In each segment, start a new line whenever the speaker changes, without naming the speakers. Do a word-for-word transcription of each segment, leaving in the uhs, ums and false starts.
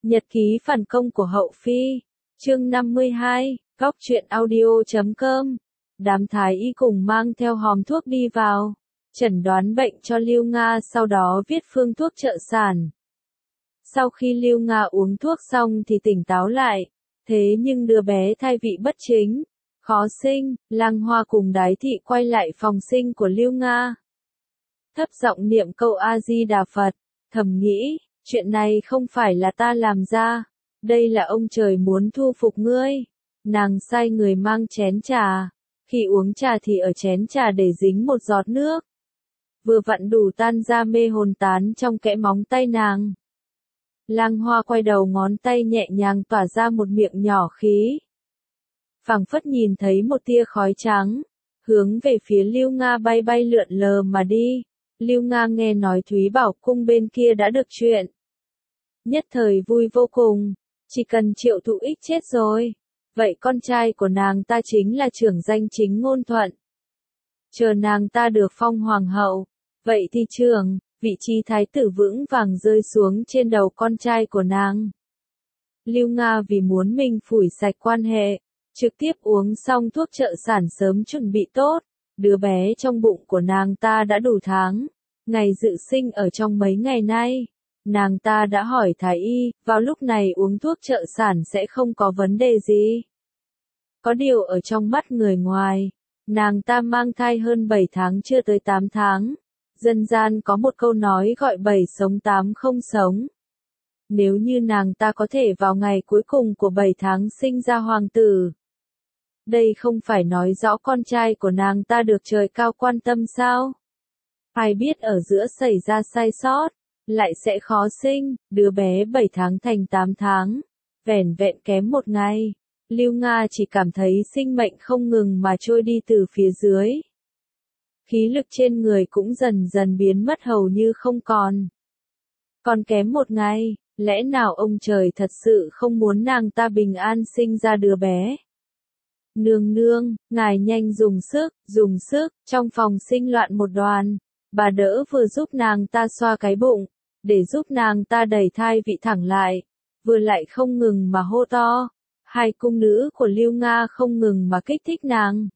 Nhật ký phản công của Hậu Phi, chương năm mươi hai, góc truyện audio chấm com. Đám thái y cùng mang theo hòm thuốc đi vào, chẩn đoán bệnh cho Lưu Nga, sau đó viết phương thuốc trợ sản. Sau khi Lưu Nga uống thuốc xong thì tỉnh táo lại, thế nhưng đứa bé thai vị bất chính, khó sinh. Lăng Hoa cùng Đái Thị quay lại phòng sinh của Lưu Nga, thấp giọng niệm câu A Di Đà Phật, thầm nghĩ, chuyện này không phải là ta làm ra, đây là ông trời muốn thu phục ngươi. Nàng sai người mang chén trà, khi uống trà thì ở chén trà để dính một giọt nước, vừa vặn đủ tan ra mê hồn tán trong kẽ móng tay nàng. Lăng Hoa quay đầu, ngón tay nhẹ nhàng tỏa ra một miệng nhỏ khí, phảng phất nhìn thấy một tia khói trắng, hướng về phía Lưu Nga bay bay lượn lờ mà đi. Lưu Nga nghe nói Thúy Bảo Cung bên kia đã được chuyện, nhất thời vui vô cùng, chỉ cần Triệu Thụ Ích chết rồi, vậy con trai của nàng ta chính là trưởng danh chính ngôn thuận. Chờ nàng ta được phong hoàng hậu, vậy thì trưởng, vị trí thái tử vững vàng rơi xuống trên đầu con trai của nàng. Lưu Nga vì muốn mình phủi sạch quan hệ, trực tiếp uống xong thuốc trợ sản sớm chuẩn bị tốt, đứa bé trong bụng của nàng ta đã đủ tháng, ngày dự sinh ở trong mấy ngày nay. Nàng ta đã hỏi thái y, vào lúc này uống thuốc trợ sản sẽ không có vấn đề gì. Có điều ở trong mắt người ngoài, nàng ta mang thai hơn bảy tháng chưa tới tám tháng. Dân gian có một câu nói gọi bảy sống tám không sống. Nếu như nàng ta có thể vào ngày cuối cùng của bảy tháng sinh ra hoàng tử, đây không phải nói rõ con trai của nàng ta được trời cao quan tâm sao? Ai biết ở giữa xảy ra sai sót, lại sẽ khó sinh, đứa bé bảy tháng thành tám tháng, vẻn vẹn kém một ngày. Lưu Nga chỉ cảm thấy sinh mệnh không ngừng mà trôi đi từ phía dưới. Khí lực trên người cũng dần dần biến mất hầu như không còn. Còn kém một ngày, lẽ nào ông trời thật sự không muốn nàng ta bình an sinh ra đứa bé? Nương nương, ngài nhanh dùng sức, dùng sức, trong phòng sinh loạn một đoàn, bà đỡ vừa giúp nàng ta xoa cái bụng, để giúp nàng ta đẩy thai vị thẳng lại, vừa lại không ngừng mà hô to. Hai cung nữ của Lưu Nga không ngừng mà kích thích nàng,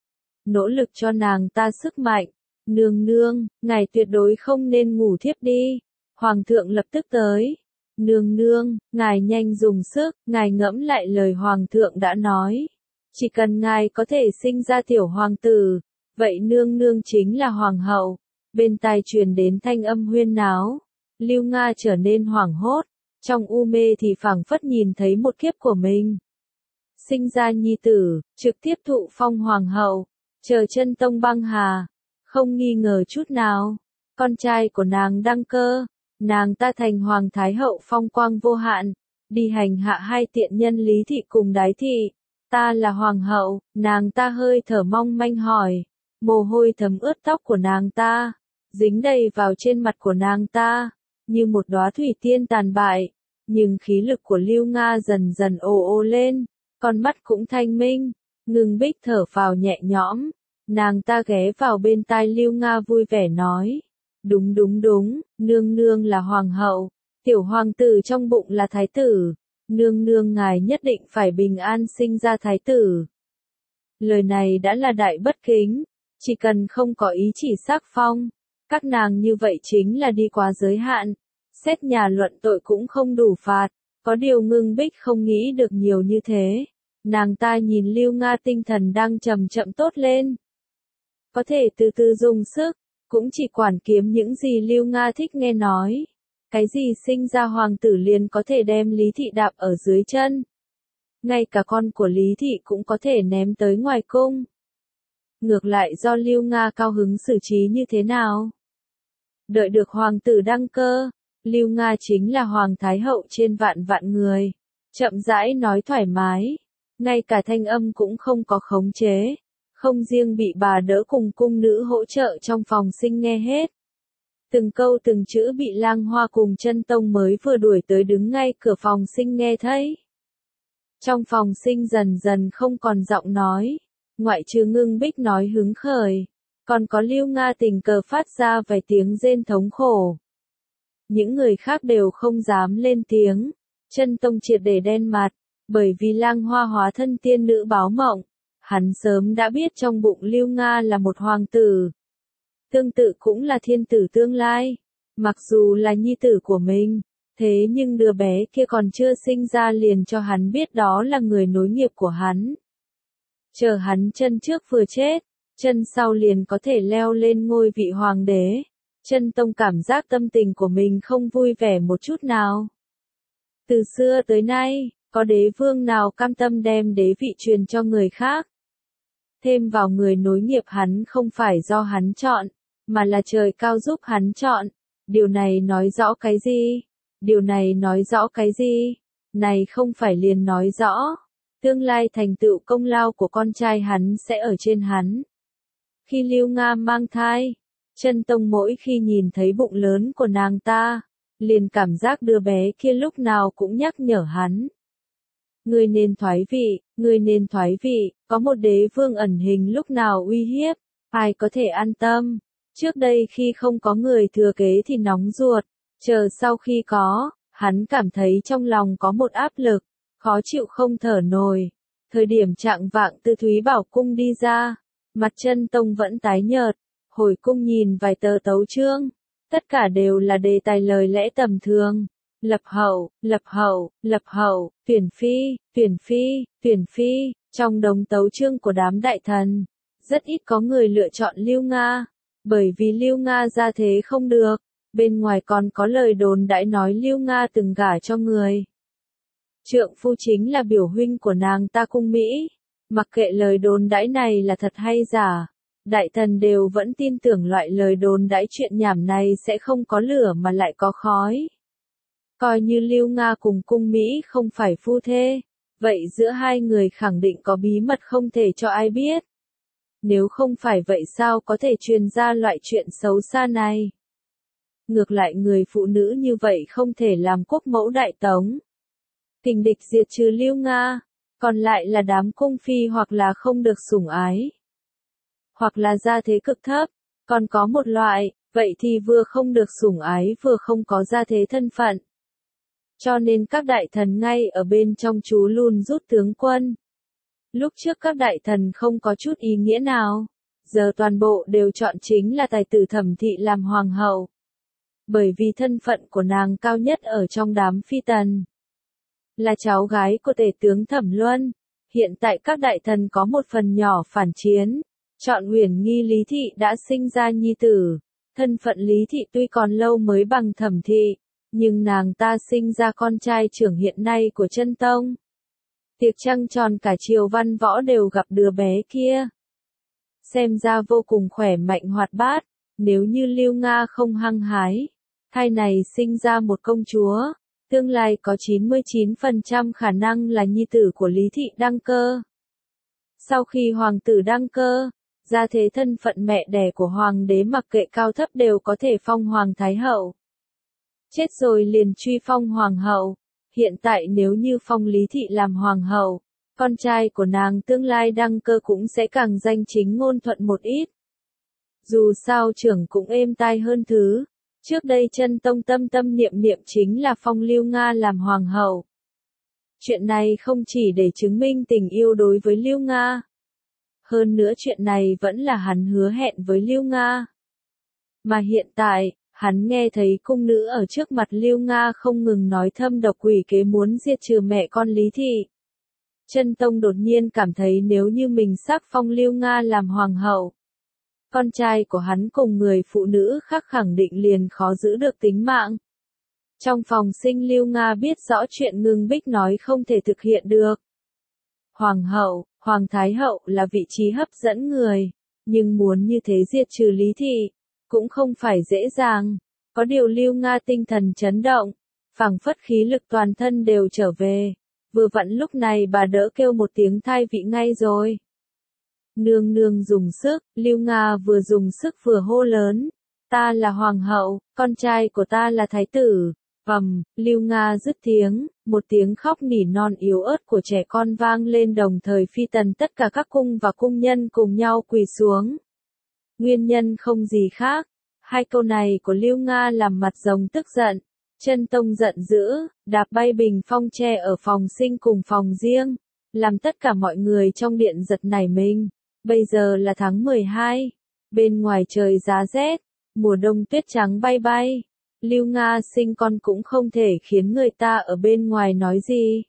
nỗ lực cho nàng ta sức mạnh. Nương nương, ngài tuyệt đối không nên ngủ thiếp đi, hoàng thượng lập tức tới. Nương nương, ngài nhanh dùng sức, ngài ngẫm lại lời hoàng thượng đã nói. Chỉ cần ngài có thể sinh ra tiểu hoàng tử, vậy nương nương chính là hoàng hậu. Bên tai truyền đến thanh âm huyên náo, Lưu Nga trở nên hoảng hốt, trong u mê thì phảng phất nhìn thấy một kiếp của mình. Sinh ra nhi tử, trực tiếp thụ phong hoàng hậu, chờ chân tông băng hà, không nghi ngờ chút nào. Con trai của nàng đăng cơ, nàng ta thành hoàng thái hậu phong quang vô hạn, đi hành hạ hai tiện nhân Lý Thị cùng Đái Thị. Ta là hoàng hậu, nàng ta hơi thở mong manh hỏi, mồ hôi thấm ướt tóc của nàng ta, dính đầy vào trên mặt của nàng ta, như một đóa thủy tiên tàn bại. Nhưng khí lực của Lưu Nga dần dần ồ ồ lên, con mắt cũng thanh minh, ngừng bích thở phào nhẹ nhõm. Nàng ta ghé vào bên tai Lưu Nga vui vẻ nói, đúng đúng đúng, nương nương là hoàng hậu, tiểu hoàng tử trong bụng là thái tử, nương nương ngài nhất định phải bình an sinh ra thái tử. Lời này đã là đại bất kính, chỉ cần không có ý chỉ sắc phong, các nàng như vậy chính là đi quá giới hạn, xét nhà luận tội cũng không đủ phạt. Có điều Ngưng Bích không nghĩ được nhiều như thế, nàng ta nhìn Lưu Nga tinh thần đang chậm chậm tốt lên, có thể từ từ dùng sức, cũng chỉ quản kiếm những gì Lưu Nga thích nghe nói. Cái gì sinh ra hoàng tử liền có thể đem Lý Thị đạp ở dưới chân, ngay cả con của Lý Thị cũng có thể ném tới ngoài cung. Ngược lại do Lưu Nga cao hứng xử trí như thế nào? Đợi được hoàng tử đăng cơ, Lưu Nga chính là hoàng thái hậu trên vạn vạn người, chậm rãi nói thoải mái, ngay cả thanh âm cũng không có khống chế, không riêng bị bà đỡ cùng cung nữ hỗ trợ trong phòng sinh nghe hết. Từng câu từng chữ bị Lang Hoa cùng Chân Tông mới vừa đuổi tới đứng ngay cửa phòng sinh nghe thấy. Trong phòng sinh dần dần không còn giọng nói, ngoại trừ Ngưng Bích nói hứng khởi, còn có Lưu Nga tình cờ phát ra vài tiếng rên thống khổ. Những người khác đều không dám lên tiếng, Chân Tông triệt để đen mặt, bởi vì Lang Hoa hóa thân tiên nữ báo mộng, hắn sớm đã biết trong bụng Lưu Nga là một hoàng tử. Tương tự cũng là thiên tử tương lai, mặc dù là nhi tử của mình, thế nhưng đứa bé kia còn chưa sinh ra liền cho hắn biết đó là người nối nghiệp của hắn. Chờ hắn chân trước vừa chết, chân sau liền có thể leo lên ngôi vị hoàng đế. Chân Tông cảm giác tâm tình của mình không vui vẻ một chút nào. Từ xưa tới nay, có đế vương nào cam tâm đem đế vị truyền cho người khác. Thêm vào người nối nghiệp hắn không phải do hắn chọn, mà là trời cao giúp hắn chọn. Điều này nói rõ cái gì? Điều này nói rõ cái gì? Này không phải liền nói rõ. Tương lai thành tựu công lao của con trai hắn sẽ ở trên hắn. Khi Lưu Nga mang thai, Chân Tông mỗi khi nhìn thấy bụng lớn của nàng ta, liền cảm giác đứa bé kia lúc nào cũng nhắc nhở hắn. Người nên thoái vị, người nên thoái vị, có một đế vương ẩn hình lúc nào uy hiếp, ai có thể an tâm. Trước đây khi không có người thừa kế thì nóng ruột, chờ sau khi có, hắn cảm thấy trong lòng có một áp lực, khó chịu không thở nổi. Thời điểm trạng vạng từ Thúy Bảo Cung đi ra, mặt Chân Tông vẫn tái nhợt, hồi cung nhìn vài tờ tấu chương, tất cả đều là đề tài lời lẽ tầm thường. Lập hậu, lập hậu, lập hậu, tuyển phi, tuyển phi, tuyển phi, trong đống tấu chương của đám đại thần, rất ít có người lựa chọn Lưu Nga, bởi vì Lưu Nga gia thế không được, bên ngoài còn có lời đồn đãi nói Lưu Nga từng gả cho người. Trượng phu chính là biểu huynh của nàng ta cung Mỹ, mặc kệ lời đồn đãi này là thật hay giả, đại thần đều vẫn tin tưởng loại lời đồn đãi chuyện nhảm này sẽ không có lửa mà lại có khói. Coi như Lưu Nga cùng cung Mỹ không phải phu thê, vậy giữa hai người khẳng định có bí mật không thể cho ai biết. Nếu không phải vậy sao có thể truyền ra loại chuyện xấu xa này? Ngược lại người phụ nữ như vậy không thể làm quốc mẫu đại tống. Kình địch diệt trừ Lưu Nga, còn lại là đám cung phi hoặc là không được sủng ái, hoặc là gia thế cực thấp, còn có một loại, vậy thì vừa không được sủng ái vừa không có gia thế thân phận. Cho nên các đại thần ngay ở bên trong chú luôn rút tướng quân. Lúc trước các đại thần không có chút ý nghĩa nào, giờ toàn bộ đều chọn chính là tài tử Thẩm Thị làm hoàng hậu. Bởi vì thân phận của nàng cao nhất ở trong đám phi tần. Là cháu gái của tể tướng Thẩm Luân, hiện tại các đại thần có một phần nhỏ phản chiến, chọn Uyển Nghi Lý Thị đã sinh ra nhi tử. Thân phận Lý Thị tuy còn lâu mới bằng Thẩm Thị, nhưng nàng ta sinh ra con trai trưởng hiện nay của Chân Tông. Tiệc trăng tròn cả triều văn võ đều gặp đứa bé kia. Xem ra vô cùng khỏe mạnh hoạt bát, nếu như Lưu Nga không hăng hái, thai này sinh ra một công chúa, tương lai có chín mươi chín phần trăm khả năng là nhi tử của Lý Thị đăng cơ. Sau khi hoàng tử đăng cơ, gia thế thân phận mẹ đẻ của hoàng đế mặc kệ cao thấp đều có thể phong hoàng thái hậu. Chết rồi liền truy phong hoàng hậu. Hiện tại nếu như phong Lý Thị làm hoàng hậu, con trai của nàng tương lai đăng cơ cũng sẽ càng danh chính ngôn thuận một ít. Dù sao trưởng cũng êm tai hơn thứ. Trước đây Chân Tông tâm tâm niệm niệm chính là phong Lưu Nga làm hoàng hậu. Chuyện này không chỉ để chứng minh tình yêu đối với Lưu Nga. Hơn nữa chuyện này vẫn là hắn hứa hẹn với Lưu Nga. Mà hiện tại, hắn nghe thấy cung nữ ở trước mặt Lưu Nga không ngừng nói thâm độc quỷ kế muốn diệt trừ mẹ con Lý Thị. Chân Tông đột nhiên cảm thấy nếu như mình sắc phong Lưu Nga làm hoàng hậu, con trai của hắn cùng người phụ nữ khác khẳng định liền khó giữ được tính mạng. Trong phòng sinh Lưu Nga biết rõ chuyện Ngưng Bích nói không thể thực hiện được. Hoàng hậu, Hoàng Thái hậu là vị trí hấp dẫn người, nhưng muốn như thế diệt trừ Lý Thị, cũng không phải dễ dàng. Có điều Lưu Nga tinh thần chấn động, phảng phất khí lực toàn thân đều trở về. Vừa vặn lúc này bà đỡ kêu một tiếng thai vị ngay rồi. Nương nương dùng sức, Lưu Nga vừa dùng sức vừa hô lớn. Ta là hoàng hậu, con trai của ta là thái tử. Vầm, Lưu Nga dứt tiếng, một tiếng khóc nỉ non yếu ớt của trẻ con vang lên đồng thời phi tần tất cả các cung và cung nhân cùng nhau quỳ xuống. Nguyên nhân không gì khác, hai câu này của Lưu Nga làm mặt rồng tức giận, Chân Tông giận dữ, đạp bay bình phong tre ở phòng sinh cùng phòng riêng, làm tất cả mọi người trong điện giật nảy mình. Bây giờ là tháng mười hai, bên ngoài trời giá rét, mùa đông tuyết trắng bay bay. Lưu Nga sinh con cũng không thể khiến người ta ở bên ngoài nói gì.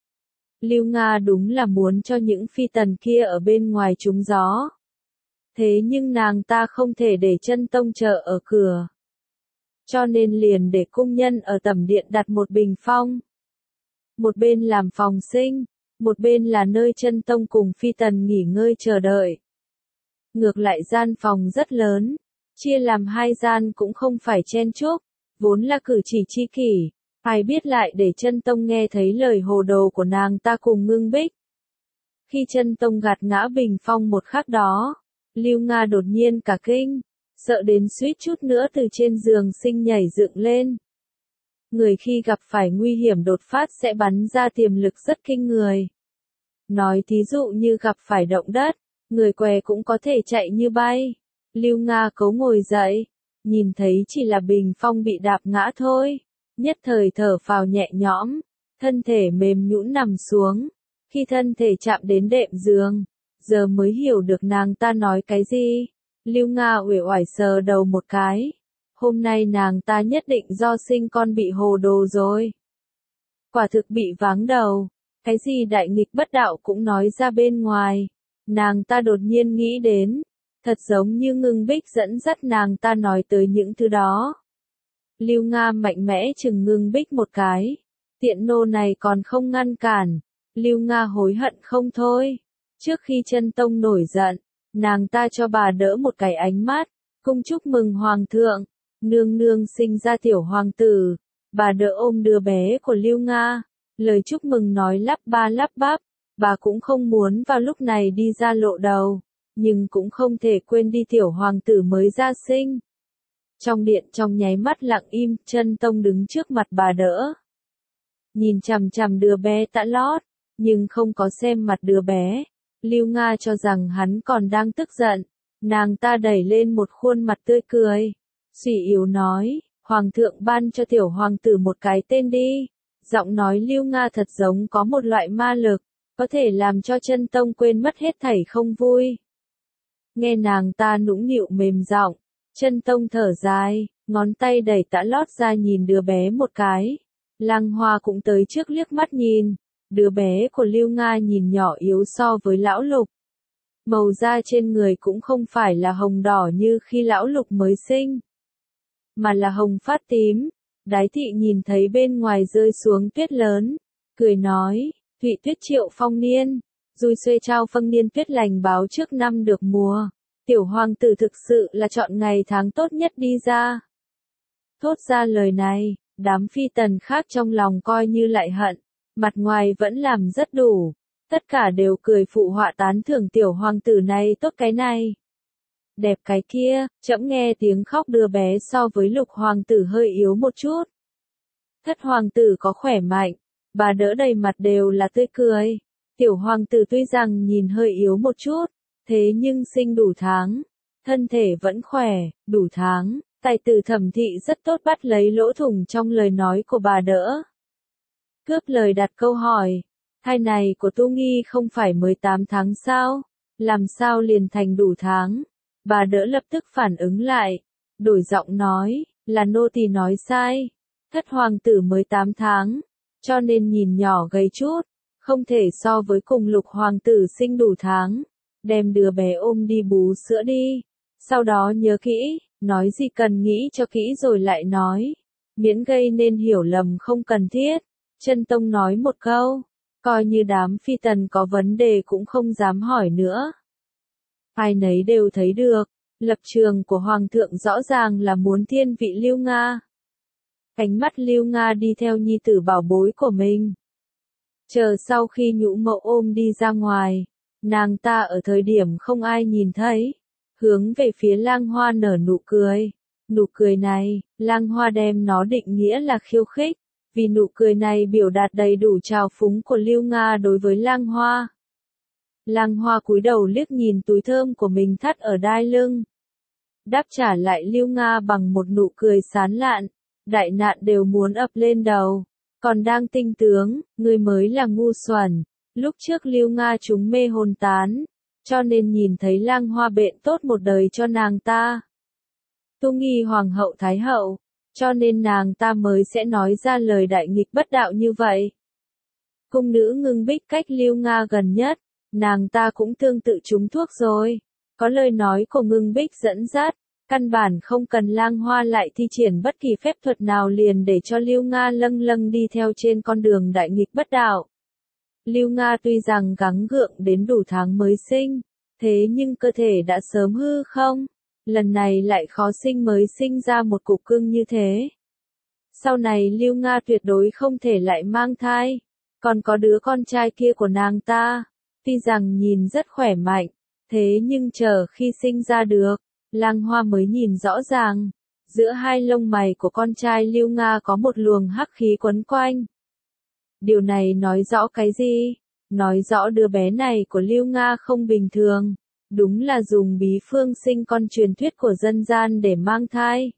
Lưu Nga đúng là muốn cho những phi tần kia ở bên ngoài trúng gió. Thế nhưng nàng ta không thể để Chân Tông chờ ở cửa. Cho nên liền để cung nhân ở tẩm điện đặt một bình phong. Một bên làm phòng sinh, một bên là nơi Chân Tông cùng phi tần nghỉ ngơi chờ đợi. Ngược lại gian phòng rất lớn, chia làm hai gian cũng không phải chen chúc, vốn là cử chỉ chi kỷ, ai biết lại để Chân Tông nghe thấy lời hồ đồ của nàng ta cùng Ngưng Bích. Khi Chân Tông gạt ngã bình phong một khắc đó, Lưu Nga đột nhiên cả kinh, sợ đến suýt chút nữa từ trên giường sinh nhảy dựng lên. Người khi gặp phải nguy hiểm đột phát sẽ bắn ra tiềm lực rất kinh người. Nói thí dụ như gặp phải động đất, người què cũng có thể chạy như bay. Lưu Nga cố ngồi dậy, nhìn thấy chỉ là bình phong bị đạp ngã thôi, nhất thời thở phào nhẹ nhõm, thân thể mềm nhũn nằm xuống. Khi thân thể chạm đến đệm giường, giờ mới hiểu được nàng ta nói cái gì. Lưu Nga uể oải sờ đầu một cái. Hôm nay nàng ta nhất định do sinh con bị hồ đồ rồi. Quả thực bị váng đầu, cái gì đại nghịch bất đạo cũng nói ra bên ngoài. Nàng ta đột nhiên nghĩ đến, thật giống như Ngưng Bích dẫn dắt nàng ta nói tới những thứ đó. Lưu Nga mạnh mẽ chừng Ngưng Bích một cái. Tiện nô này còn không ngăn cản. Lưu Nga hối hận không thôi. Trước khi Chân Tông nổi giận, nàng ta cho bà đỡ một cái ánh mắt, cung chúc mừng hoàng thượng, nương nương sinh ra tiểu hoàng tử. Bà đỡ ôm đứa bé của Lưu Nga, lời chúc mừng nói lắp ba lắp bắp, bà cũng không muốn vào lúc này đi ra lộ đầu, nhưng cũng không thể quên đi tiểu hoàng tử mới ra sinh. Trong điện trong nháy mắt lặng im, Chân Tông đứng trước mặt bà đỡ. Nhìn chằm chằm đứa bé tã lót, nhưng không có xem mặt đứa bé. Lưu Nga cho rằng hắn còn đang tức giận, nàng ta đẩy lên một khuôn mặt tươi cười. Suy yếu nói, hoàng thượng ban cho tiểu hoàng tử một cái tên đi. Giọng nói Lưu Nga thật giống có một loại ma lực, có thể làm cho Chân Tông quên mất hết thảy không vui. Nghe nàng ta nũng nịu mềm giọng, Chân Tông thở dài, ngón tay đẩy tã lót ra nhìn đứa bé một cái. Lăng Hoa cũng tới trước liếc mắt nhìn. Đứa bé của Lưu Nga nhìn nhỏ yếu so với lão Lục. Màu da trên người cũng không phải là hồng đỏ như khi lão Lục mới sinh, mà là hồng phát tím. Đái thị nhìn thấy bên ngoài rơi xuống tuyết lớn, cười nói, Thụy tuyết triệu phong niên, Dùi xuê trao phân niên tuyết lành báo trước năm được mùa. Tiểu hoàng tử thực sự là chọn ngày tháng tốt nhất đi ra. Thốt ra lời này, đám phi tần khác trong lòng coi như lại hận, mặt ngoài vẫn làm rất đủ. Tất cả đều cười phụ họa tán thưởng tiểu hoàng tử này tốt cái này. Đẹp cái kia, trẫm nghe tiếng khóc đứa bé so với Lục hoàng tử hơi yếu một chút. Thất hoàng tử có khỏe mạnh, bà đỡ đầy mặt đều là tươi cười. Tiểu hoàng tử tuy rằng nhìn hơi yếu một chút, thế nhưng sinh đủ tháng, thân thể vẫn khỏe, đủ tháng. Tài tử Thẩm thị rất tốt bắt lấy lỗ thủng trong lời nói của bà đỡ. Cướp lời đặt câu hỏi, thai này của Tu Nghi không phải mới tám tháng sao? Làm sao liền thành đủ tháng? Bà đỡ lập tức phản ứng lại, đổi giọng nói, là nô tỳ nói sai. Thất hoàng tử mới tám tháng, cho nên nhìn nhỏ gầy chút, không thể so với cùng Lục hoàng tử sinh đủ tháng. Đem đứa bé ôm đi bú sữa đi. Sau đó nhớ kỹ, nói gì cần nghĩ cho kỹ rồi lại nói. Miễn gây nên hiểu lầm không cần thiết. Chân Tông nói một câu, coi như đám phi tần có vấn đề cũng không dám hỏi nữa. Ai nấy đều thấy được, lập trường của Hoàng thượng rõ ràng là muốn thiên vị Lưu Nga. Ánh mắt Lưu Nga đi theo nhi tử bảo bối của mình. Chờ sau khi nhũ mậu ôm đi ra ngoài, nàng ta ở thời điểm không ai nhìn thấy, hướng về phía Lang Hoa nở nụ cười. Nụ cười này, Lang Hoa đem nó định nghĩa là khiêu khích, vì nụ cười này biểu đạt đầy đủ trào phúng của Lưu Nga đối với Lang Hoa. Lang Hoa cúi đầu liếc nhìn túi thơm của mình thắt ở đai lưng. Đáp trả lại Lưu Nga bằng một nụ cười sán lạn, đại nạn đều muốn ập lên đầu. Còn đang tinh tướng, ngươi mới là ngu xuẩn. Lúc trước Lưu Nga chúng mê hồn tán, cho nên nhìn thấy Lang Hoa bệnh tốt một đời cho nàng ta. Tu nghi hoàng hậu thái hậu, cho nên nàng ta mới sẽ nói ra lời đại nghịch bất đạo như vậy. Cung nữ Ngưng Bích cách Lưu Nga gần nhất, nàng ta cũng tương tự trúng thuốc rồi. Có lời nói của Ngưng Bích dẫn dắt, căn bản không cần Lang Hoa lại thi triển bất kỳ phép thuật nào liền để cho Lưu Nga lâng lâng đi theo trên con đường đại nghịch bất đạo. Lưu Nga tuy rằng gắng gượng đến đủ tháng mới sinh, thế nhưng cơ thể đã sớm hư không, lần này lại khó sinh mới sinh ra một cục cưng như thế. Sau này Lưu Nga tuyệt đối không thể lại mang thai, còn có đứa con trai kia của nàng ta, tuy rằng nhìn rất khỏe mạnh, thế nhưng chờ khi sinh ra được, Lang Hoa mới nhìn rõ ràng, giữa hai lông mày của con trai Lưu Nga có một luồng hắc khí quấn quanh. Điều này nói rõ cái gì? Nói rõ đứa bé này của Lưu Nga không bình thường, đúng là dùng bí phương sinh con truyền thuyết của dân gian để mang thai.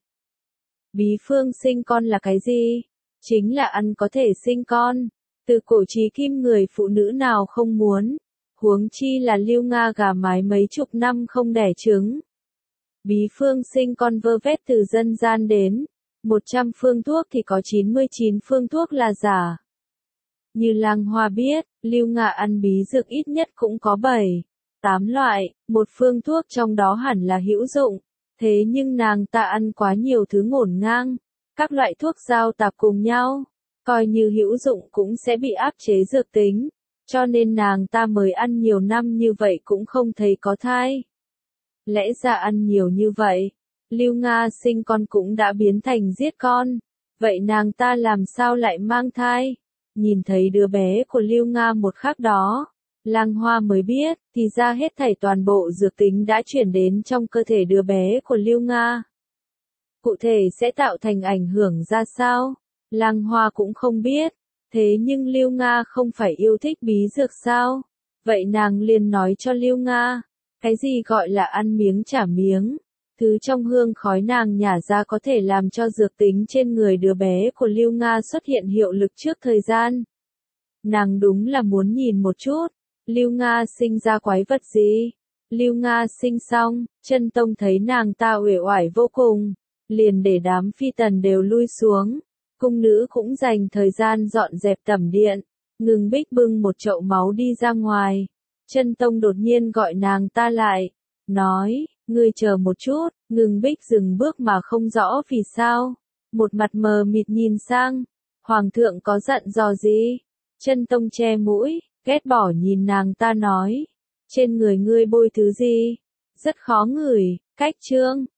Bí phương sinh con là cái gì? Chính là ăn có thể sinh con. Từ cổ chí kim người phụ nữ nào không muốn, huống chi là Lưu Nga gà mái mấy chục năm không đẻ trứng. Bí phương sinh con vơ vét từ dân gian đến, một trăm phương thuốc thì có chín mươi chín phương thuốc là giả. Như Lang Hoa biết, Lưu Nga ăn bí dược ít nhất cũng có bảy, tám loại, một phương thuốc trong đó hẳn là hữu dụng, thế nhưng nàng ta ăn quá nhiều thứ ngổn ngang, các loại thuốc giao tạp cùng nhau, coi như hữu dụng cũng sẽ bị áp chế dược tính, cho nên nàng ta mới ăn nhiều năm như vậy cũng không thấy có thai. Lẽ ra ăn nhiều như vậy, Lưu Nga sinh con cũng đã biến thành giết con, vậy nàng ta làm sao lại mang thai? Nhìn thấy đứa bé của Lưu Nga một khắc đó, Lang Hoa mới biết, thì ra hết thảy toàn bộ dược tính đã chuyển đến trong cơ thể đứa bé của Lưu Nga. Cụ thể sẽ tạo thành ảnh hưởng ra sao? Lang Hoa cũng không biết, thế nhưng Lưu Nga không phải yêu thích bí dược sao? Vậy nàng liền nói cho Lưu Nga, cái gì gọi là ăn miếng trả miếng? Thứ trong hương khói nàng nhả ra có thể làm cho dược tính trên người đứa bé của Lưu Nga xuất hiện hiệu lực trước thời gian. Nàng đúng là muốn nhìn một chút, Lưu Nga sinh ra quái vật gì? Lưu Nga sinh xong, Chân Tông thấy nàng ta uể oải vô cùng, liền để đám phi tần đều lui xuống. Cung nữ cũng dành thời gian dọn dẹp tẩm điện, Ngưng Bích bưng một chậu máu đi ra ngoài. Chân Tông đột nhiên gọi nàng ta lại, nói, ngươi chờ một chút. Ngưng Bích dừng bước mà không rõ vì sao, một mặt mờ mịt nhìn sang, Hoàng thượng có dặn dò gì? Chân Tông che mũi, ghét bỏ nhìn nàng ta nói, trên người ngươi bôi thứ gì? Rất khó ngửi, cách trương.